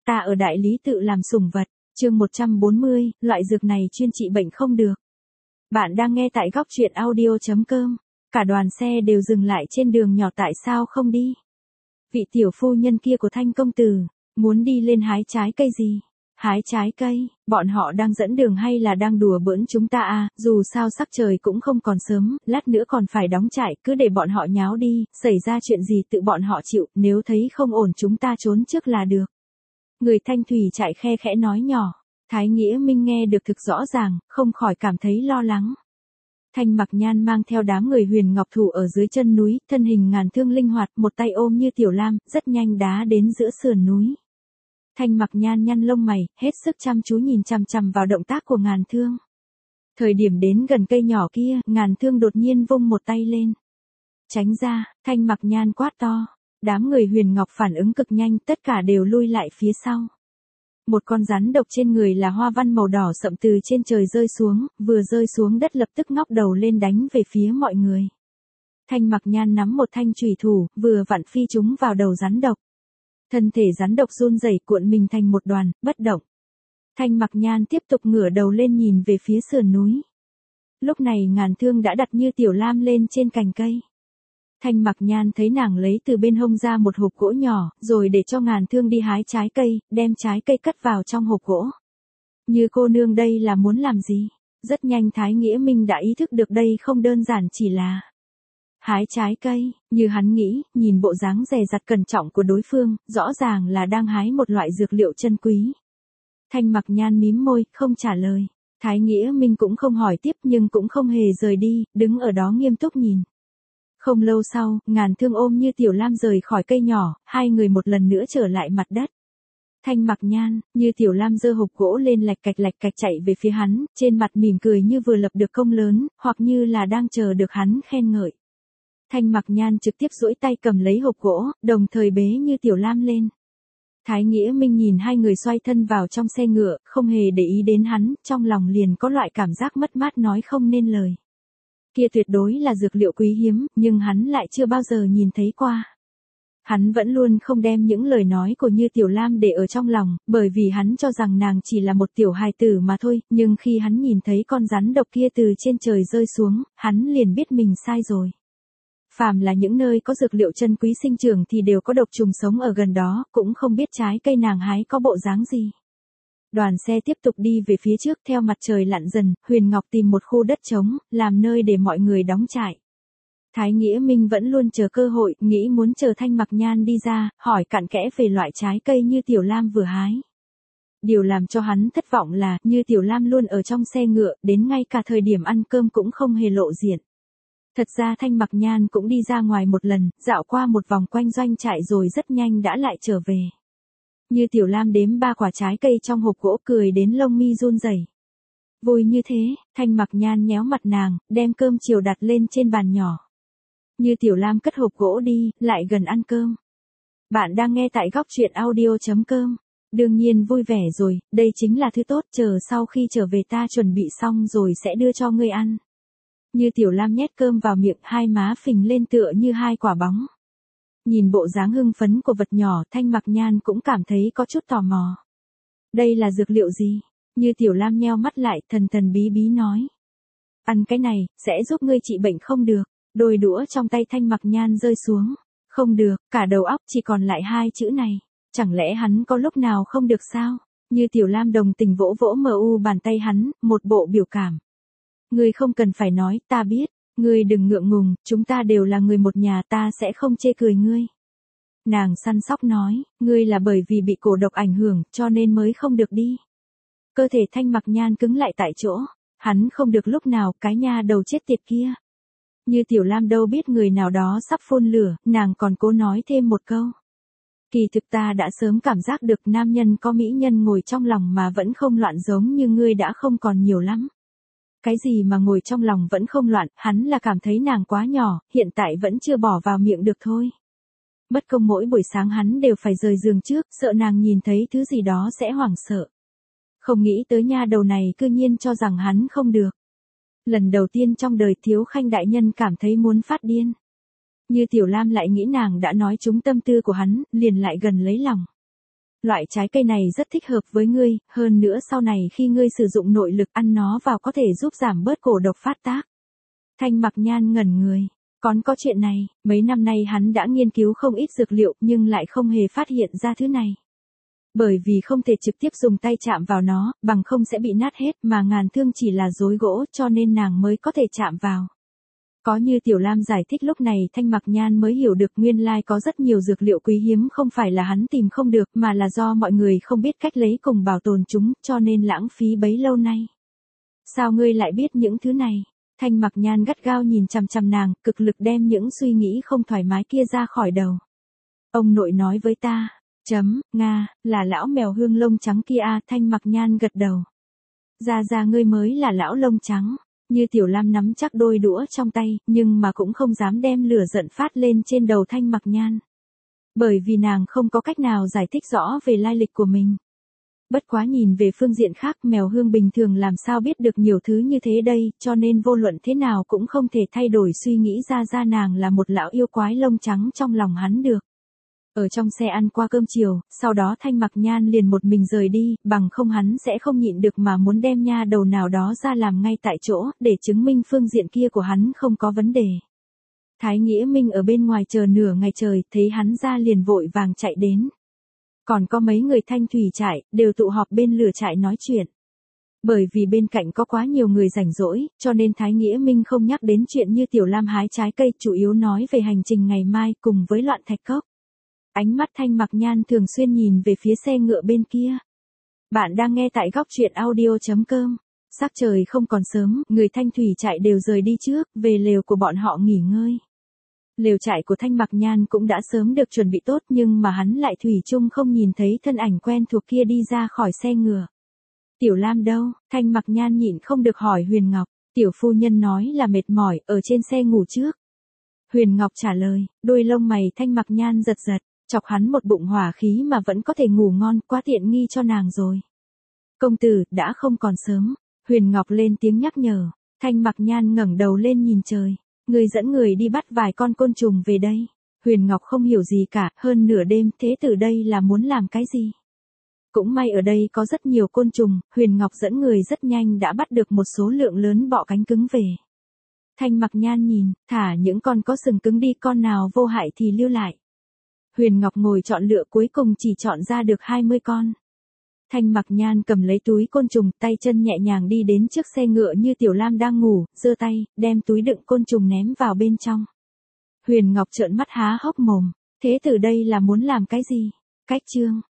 Ta ở đại lý tự làm sủng vật, chương 140, loại dược này chuyên trị bệnh không được. Bạn đang nghe tại góc truyện audio.com. Cả đoàn xe đều dừng lại trên đường nhỏ, tại sao không đi? Vị tiểu phu nhân kia của Thanh công tử, muốn đi lên hái trái cây gì? Hái trái cây, bọn họ đang dẫn đường hay là đang đùa bỡn chúng ta à, dù sao sắc trời cũng không còn sớm, lát nữa còn phải đóng trại, cứ để bọn họ nháo đi, xảy ra chuyện gì tự bọn họ chịu, nếu thấy không ổn chúng ta trốn trước là được. Người Thanh thủy trại khe khẽ nói nhỏ, Thái Nghĩa Minh nghe được thực rõ ràng, không khỏi cảm thấy lo lắng. Thanh Mặc Nhan mang theo đám người Huyền Ngọc Thủ ở dưới chân núi, thân hình ngàn thương linh hoạt, một tay ôm như tiểu lam, rất nhanh đá đến giữa sườn núi. Thanh Mặc Nhan nhăn lông mày, hết sức chăm chú nhìn chằm chằm vào động tác của ngàn thương. Thời điểm đến gần cây nhỏ kia, ngàn thương đột nhiên vung một tay lên. Tránh ra, Thanh Mặc Nhan quát to. Đám người Huyền Ngọc phản ứng cực nhanh, tất cả đều lui lại phía sau. Một con rắn độc trên người là hoa văn màu đỏ sậm từ trên trời rơi xuống, vừa rơi xuống đất lập tức ngóc đầu lên đánh về phía mọi người. Thanh Mặc Nhan nắm một thanh chủy thủ, vừa vặn phi chúng vào đầu rắn độc. Thân thể rắn độc run rẩy cuộn mình thành một đoàn, bất động. Thanh Mặc Nhan tiếp tục ngửa đầu lên nhìn về phía sườn núi. Lúc này ngàn thương đã đặt như tiểu lam lên trên cành cây. Thanh Mặc Nhan thấy nàng lấy từ bên hông ra một hộp gỗ nhỏ, rồi để cho ngàn thương đi hái trái cây, đem trái cây cất vào trong hộp gỗ. Như cô nương đây là muốn làm gì? Rất nhanh Thái Nghĩa Minh đã ý thức được đây không đơn giản chỉ là hái trái cây, như hắn nghĩ, nhìn bộ dáng dè dặt cẩn trọng của đối phương, rõ ràng là đang hái một loại dược liệu chân quý. Thanh Mặc Nhan mím môi, không trả lời. Thái Nghĩa Minh cũng không hỏi tiếp nhưng cũng không hề rời đi, đứng ở đó nghiêm túc nhìn. Không lâu sau, ngàn thương ôm như tiểu lam rời khỏi cây nhỏ, hai người một lần nữa trở lại mặt đất. Thanh Mặc Nhan, như tiểu lam giơ hộp gỗ lên lạch cạch chạy về phía hắn, trên mặt mỉm cười như vừa lập được công lớn, hoặc như là đang chờ được hắn khen ngợi. Thanh Mặc Nhan trực tiếp duỗi tay cầm lấy hộp gỗ, đồng thời bế như tiểu lam lên. Thái Nghĩa Minh nhìn hai người xoay thân vào trong xe ngựa, không hề để ý đến hắn, trong lòng liền có loại cảm giác mất mát nói không nên lời. Kia tuyệt đối là dược liệu quý hiếm, nhưng hắn lại chưa bao giờ nhìn thấy qua. Hắn vẫn luôn không đem những lời nói của Như Tiểu Lam để ở trong lòng, bởi vì hắn cho rằng nàng chỉ là một tiểu hài tử mà thôi, nhưng khi hắn nhìn thấy con rắn độc kia từ trên trời rơi xuống, hắn liền biết mình sai rồi. Phàm là những nơi có dược liệu chân quý sinh trưởng thì đều có độc trùng sống ở gần đó, cũng không biết trái cây nàng hái có bộ dáng gì. Đoàn xe tiếp tục đi về phía trước theo mặt trời lặn dần, Huyền Ngọc tìm một khu đất trống, làm nơi để mọi người đóng trại. Thái Nghĩa Minh vẫn luôn chờ cơ hội, nghĩ muốn chờ Thanh Mặc Nhan đi ra, hỏi cặn kẽ về loại trái cây như Tiểu Lam vừa hái. Điều làm cho hắn thất vọng là, như Tiểu Lam luôn ở trong xe ngựa, đến ngay cả thời điểm ăn cơm cũng không hề lộ diện. Thật ra Thanh Mặc Nhan cũng đi ra ngoài một lần, dạo qua một vòng quanh doanh trại rồi rất nhanh đã lại trở về. Như Tiểu Lam đếm 3 quả trái cây trong hộp gỗ cười đến lông mi run rẩy. Vui như thế, Thanh Mặc Nhan nhéo mặt nàng, đem cơm chiều đặt lên trên bàn nhỏ. Như Tiểu Lam cất hộp gỗ đi, lại gần ăn cơm. Bạn đang nghe tại góc truyện audio.com. Đương nhiên vui vẻ rồi, đây chính là thứ tốt, chờ sau khi trở về ta chuẩn bị xong rồi sẽ đưa cho ngươi ăn. Như Tiểu Lam nhét cơm vào miệng, hai má phình lên tựa như hai quả bóng. Nhìn bộ dáng hưng phấn của vật nhỏ, Thanh Mặc Nhan cũng cảm thấy có chút tò mò. Đây là dược liệu gì? Như Tiểu Lam nheo mắt lại, thần bí bí nói. Ăn cái này, sẽ giúp ngươi trị bệnh không được. Đôi đũa trong tay Thanh Mặc Nhan rơi xuống. Không được, cả đầu óc chỉ còn lại hai chữ này. Chẳng lẽ hắn có lúc nào không được sao? Như Tiểu Lam đồng tình vỗ vỗ bàn tay hắn, một bộ biểu cảm. Ngươi không cần phải nói, ta biết. Ngươi đừng ngượng ngùng, chúng ta đều là người một nhà, ta sẽ không chê cười ngươi. Nàng săn sóc nói, ngươi là bởi vì bị cổ độc ảnh hưởng, cho nên mới không được đi. Cơ thể Thanh Mặc Nhan cứng lại tại chỗ, hắn không được lúc nào, cái nha đầu chết tiệt kia. Như Tiểu Lam đâu biết người nào đó sắp phun lửa, nàng còn cố nói thêm một câu. Kỳ thực ta đã sớm cảm giác được nam nhân có mỹ nhân ngồi trong lòng mà vẫn không loạn giống như ngươi đã không còn nhiều lắm. Cái gì mà ngồi trong lòng vẫn không loạn, hắn là cảm thấy nàng quá nhỏ, hiện tại vẫn chưa bỏ vào miệng được thôi. Bất công mỗi buổi sáng hắn đều phải rời giường trước, sợ nàng nhìn thấy thứ gì đó sẽ hoảng sợ. Không nghĩ tới nha đầu này cư nhiên cho rằng hắn không được. Lần đầu tiên trong đời Thiếu Khanh đại nhân cảm thấy muốn phát điên. Như Tiểu Lam lại nghĩ nàng đã nói trúng tâm tư của hắn, liền lại gần lấy lòng. Loại trái cây này rất thích hợp với ngươi, hơn nữa sau này khi ngươi sử dụng nội lực ăn nó vào có thể giúp giảm bớt cổ độc phát tác. Thanh Mặc Nhan ngẩn người. Còn có chuyện này, mấy năm nay hắn đã nghiên cứu không ít dược liệu nhưng lại không hề phát hiện ra thứ này. Bởi vì không thể trực tiếp dùng tay chạm vào nó, bằng không sẽ bị nát hết mà ngàn thương chỉ là rối gỗ cho nên nàng mới có thể chạm vào. Có như Tiểu Lam giải thích lúc này Thanh Mặc Nhan mới hiểu được nguyên lai có rất nhiều dược liệu quý hiếm không phải là hắn tìm không được mà là do mọi người không biết cách lấy cùng bảo tồn chúng cho nên lãng phí bấy lâu nay. Sao ngươi lại biết những thứ này? Thanh Mặc Nhan gắt gao nhìn chằm chằm nàng, cực lực đem những suy nghĩ không thoải mái kia ra khỏi đầu. Ông nội nói với ta, Nga, là lão mèo hương lông trắng kia à, Thanh Mặc Nhan gật đầu. Ra ngươi mới là lão lông trắng. Như Tiểu Lam nắm chắc đôi đũa trong tay, nhưng mà cũng không dám đem lửa giận phát lên trên đầu Thanh Mặc Nhan. Bởi vì nàng không có cách nào giải thích rõ về lai lịch của mình. Bất quá nhìn về phương diện khác mèo hương bình thường làm sao biết được nhiều thứ như thế đây, cho nên vô luận thế nào cũng không thể thay đổi suy nghĩ ra nàng là một lão yêu quái lông trắng trong lòng hắn được. Ở trong xe ăn qua cơm chiều, sau đó Thanh Mặc Nhan liền một mình rời đi, bằng không hắn sẽ không nhịn được mà muốn đem nha đầu nào đó ra làm ngay tại chỗ, để chứng minh phương diện kia của hắn không có vấn đề. Thái Nghĩa Minh ở bên ngoài chờ nửa ngày trời, thấy hắn ra liền vội vàng chạy đến. Còn có mấy người Thanh Thủy trại, đều tụ họp bên lửa trại nói chuyện. Bởi vì bên cạnh có quá nhiều người rảnh rỗi, cho nên Thái Nghĩa Minh không nhắc đến chuyện như Tiểu Lam hái trái cây, chủ yếu nói về hành trình ngày mai cùng với loạn thạch cốc. Ánh mắt Thanh Mặc Nhan thường xuyên nhìn về phía xe ngựa bên kia. Bạn đang nghe tại góc truyện audio.com. Sắc trời không còn sớm, người Thanh Thủy trại đều rời đi trước, về lều của bọn họ nghỉ ngơi. Lều trại của Thanh Mặc Nhan cũng đã sớm được chuẩn bị tốt nhưng mà hắn lại thủy chung không nhìn thấy thân ảnh quen thuộc kia đi ra khỏi xe ngựa. Tiểu Lam đâu? Thanh Mặc Nhan nhịn không được hỏi Huyền Ngọc. Tiểu phu nhân nói là mệt mỏi, ở trên xe ngủ trước. Huyền Ngọc trả lời, đôi lông mày Thanh Mặc Nhan giật giật. Chọc hắn một bụng hỏa khí mà vẫn có thể ngủ ngon, quá tiện nghi cho nàng rồi. Công tử, đã không còn sớm. Huyền Ngọc lên tiếng nhắc nhở. Thanh Mặc Nhan ngẩng đầu lên nhìn trời. Người dẫn người đi bắt vài con côn trùng về đây. Huyền Ngọc không hiểu gì cả, hơn nửa đêm, thế từ đây là muốn làm cái gì? Cũng may ở đây có rất nhiều côn trùng, Huyền Ngọc dẫn người rất nhanh đã bắt được một số lượng lớn bọ cánh cứng về. Thanh Mặc Nhan nhìn, thả những con có sừng cứng đi, con nào vô hại thì lưu lại. Huyền Ngọc ngồi chọn lựa cuối cùng chỉ chọn ra được 20 con. Thanh Mặc Nhan cầm lấy túi côn trùng, tay chân nhẹ nhàng đi đến trước xe ngựa như Tiểu Lam đang ngủ, giơ tay, đem túi đựng côn trùng ném vào bên trong. Huyền Ngọc trợn mắt há hốc mồm, thế từ đây là muốn làm cái gì? Cách chương.